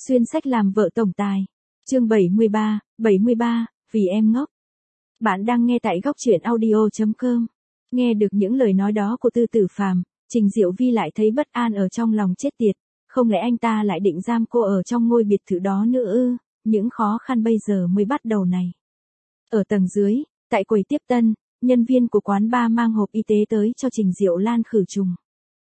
Xuyên sách làm vợ tổng tài. Chương 73, vì em ngốc. Bạn đang nghe tại góc truyện audio.com. Nghe được những lời nói đó của Tư Tử Phàm, Trình Diệu Vi lại thấy bất an ở trong lòng chết tiệt, không lẽ anh ta lại định giam cô ở trong ngôi biệt thự đó nữa ư? Những khó khăn bây giờ mới bắt đầu này. Ở tầng dưới, tại quầy tiếp tân, nhân viên của quán bar mang hộp y tế tới cho Trình Diệu Lan khử trùng.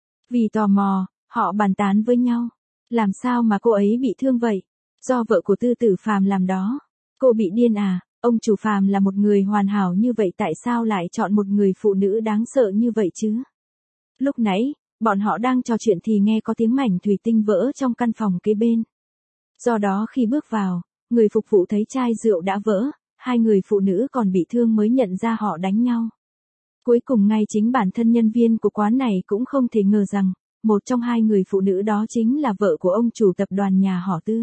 Vì tò mò, họ bàn tán với nhau. Làm sao mà cô ấy bị thương vậy? Do vợ của Tư Tử Phàm làm đó. Cô bị điên à? Ông chủ Phàm là một người hoàn hảo như vậy tại sao lại chọn một người phụ nữ đáng sợ như vậy chứ? Lúc nãy, bọn họ đang trò chuyện thì nghe có tiếng mảnh thủy tinh vỡ trong căn phòng kế bên. Do đó khi bước vào, người phục vụ thấy chai rượu đã vỡ, hai người phụ nữ còn bị thương mới nhận ra họ đánh nhau. Cuối cùng ngay chính bản thân nhân viên của quán này cũng không thể ngờ rằng, một trong hai người phụ nữ đó chính là vợ của ông chủ tập đoàn nhà họ Tư.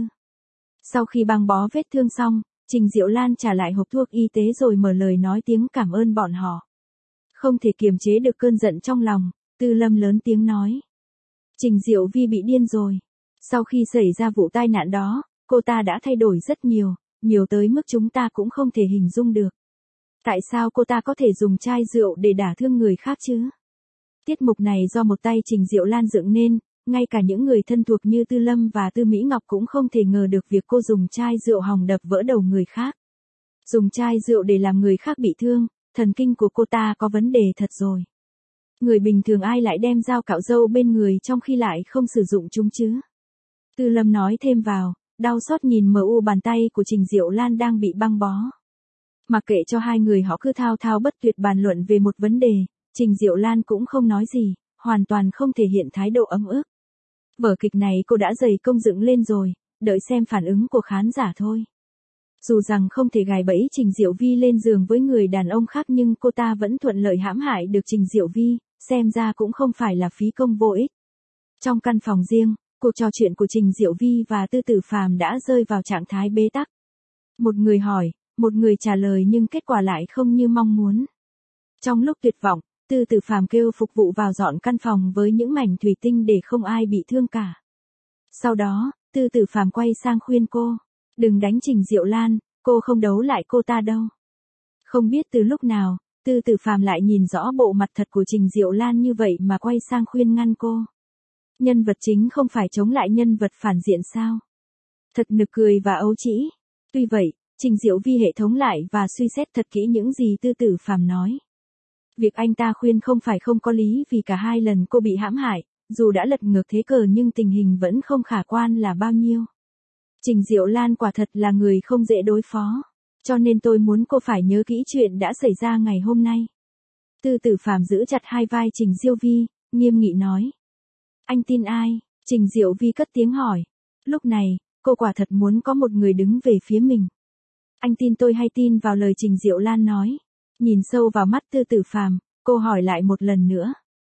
Sau khi băng bó vết thương xong, Trình Diệu Lan trả lại hộp thuốc y tế rồi mở lời nói tiếng cảm ơn bọn họ. Không thể kiềm chế được cơn giận trong lòng, Tư Lâm lớn tiếng nói. Trình Diệu Vi bị điên rồi. Sau khi xảy ra vụ tai nạn đó, cô ta đã thay đổi rất nhiều, nhiều tới mức chúng ta cũng không thể hình dung được. Tại sao cô ta có thể dùng chai rượu để đả thương người khác chứ? Tiết mục này do một tay Trình Diệu Lan dựng nên, ngay cả những người thân thuộc như Tư Lâm và Tư Mỹ Ngọc cũng không thể ngờ được việc cô dùng chai rượu hòng đập vỡ đầu người khác. Dùng chai rượu để làm người khác bị thương, thần kinh của cô ta có vấn đề thật rồi. Người bình thường ai lại đem dao cạo râu bên người trong khi lại không sử dụng chúng chứ? Tư Lâm nói thêm vào, đau xót nhìn mờ u bàn tay của Trình Diệu Lan đang bị băng bó. Mặc kệ cho hai người họ cứ thao thao bất tuyệt bàn luận về một vấn đề, Trình Diệu Lan cũng không nói gì, hoàn toàn không thể hiện thái độ ấm ức. Vở kịch này cô đã dày công dựng lên rồi, đợi xem phản ứng của khán giả thôi. Dù rằng không thể gài bẫy Trình Diệu Vi lên giường với người đàn ông khác nhưng cô ta vẫn thuận lợi hãm hại được Trình Diệu Vi, xem ra cũng không phải là phí công vô ích. Trong căn phòng riêng, cuộc trò chuyện của Trình Diệu Vi và Tư Tử Phàm đã rơi vào trạng thái bế tắc. Một người hỏi, một người trả lời nhưng kết quả lại không như mong muốn. Trong lúc tuyệt vọng, Tư Tử Phàm kêu phục vụ vào dọn căn phòng với những mảnh thủy tinh để không ai bị thương cả. Sau đó, Tư Tử Phàm quay sang khuyên cô, đừng đánh Trình Diệu Lan, cô không đấu lại cô ta đâu. Không biết từ lúc nào, Tư Tử Phàm lại nhìn rõ bộ mặt thật của Trình Diệu Lan như vậy mà quay sang khuyên ngăn cô. Nhân vật chính không phải chống lại nhân vật phản diện sao? Thật nực cười và ấu trĩ. Tuy vậy, Trình Diệu Vi hệ thống lại và suy xét thật kỹ những gì Tư Tử Phàm nói. Việc anh ta khuyên không phải không có lý vì cả hai lần cô bị hãm hại, dù đã lật ngược thế cờ nhưng tình hình vẫn không khả quan là bao nhiêu. Trình Diệu Lan quả thật là người không dễ đối phó, cho nên tôi muốn cô phải nhớ kỹ chuyện đã xảy ra ngày hôm nay. Tư Tử Phàm giữ chặt hai vai Trình Diệu Vi, nghiêm nghị nói. Anh tin ai? Trình Diệu Vi cất tiếng hỏi. Lúc này, cô quả thật muốn có một người đứng về phía mình. Anh tin tôi hay tin vào lời Trình Diệu Lan nói? Nhìn sâu vào mắt Tư Tử Phàm, cô hỏi lại một lần nữa.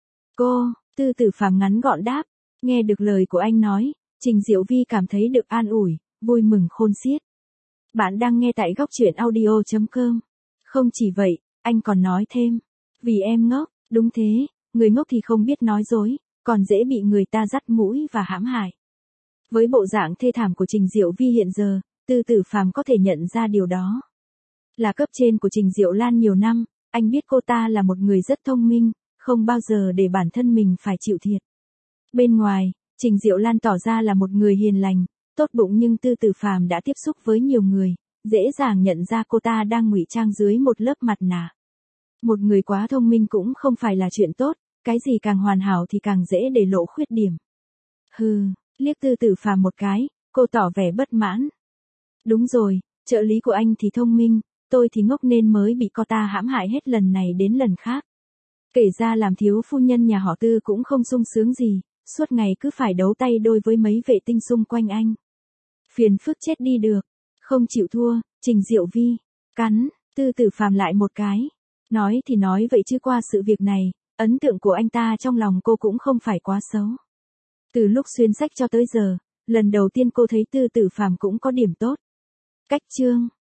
Cô, Tư Tử Phàm ngắn gọn đáp. Nghe được lời của anh nói, Trình Diệu Vi cảm thấy được an ủi, vui mừng khôn xiết. Bạn đang nghe tại góc truyện audio.com. Không chỉ vậy, anh còn nói thêm. Vì em ngốc, đúng thế, người ngốc thì không biết nói dối, còn dễ bị người ta dắt mũi và hãm hại. Với bộ dạng thê thảm của Trình Diệu Vi hiện giờ, Tư Tử Phàm có thể nhận ra điều đó. Là cấp trên của Trình Diệu Lan nhiều năm, anh biết cô ta là một người rất thông minh, không bao giờ để bản thân mình phải chịu thiệt. Bên ngoài, Trình Diệu Lan tỏ ra là một người hiền lành, tốt bụng nhưng Tư Tử Phàm đã tiếp xúc với nhiều người, dễ dàng nhận ra cô ta đang ngụy trang dưới một lớp mặt nạ. Một người quá thông minh cũng không phải là chuyện tốt, cái gì càng hoàn hảo thì càng dễ để lộ khuyết điểm. Hừ, liếc Tư Tử Phàm một cái, cô tỏ vẻ bất mãn. Đúng rồi, trợ lý của anh thì thông minh, tôi thì ngốc nên mới bị cô ta hãm hại hết lần này đến lần khác. Kể ra làm thiếu phu nhân nhà họ Tư cũng không sung sướng gì, suốt ngày cứ phải đấu tay đôi với mấy vệ tinh xung quanh anh. Phiền phức chết đi được, không chịu thua, Trình Diệu Vi, cắn, Tư Tử Phàm lại một cái. Nói thì nói vậy chứ qua sự việc này, ấn tượng của anh ta trong lòng cô cũng không phải quá xấu. Từ lúc xuyên sách cho tới giờ, lần đầu tiên cô thấy Tư Tử Phàm cũng có điểm tốt. Cách chương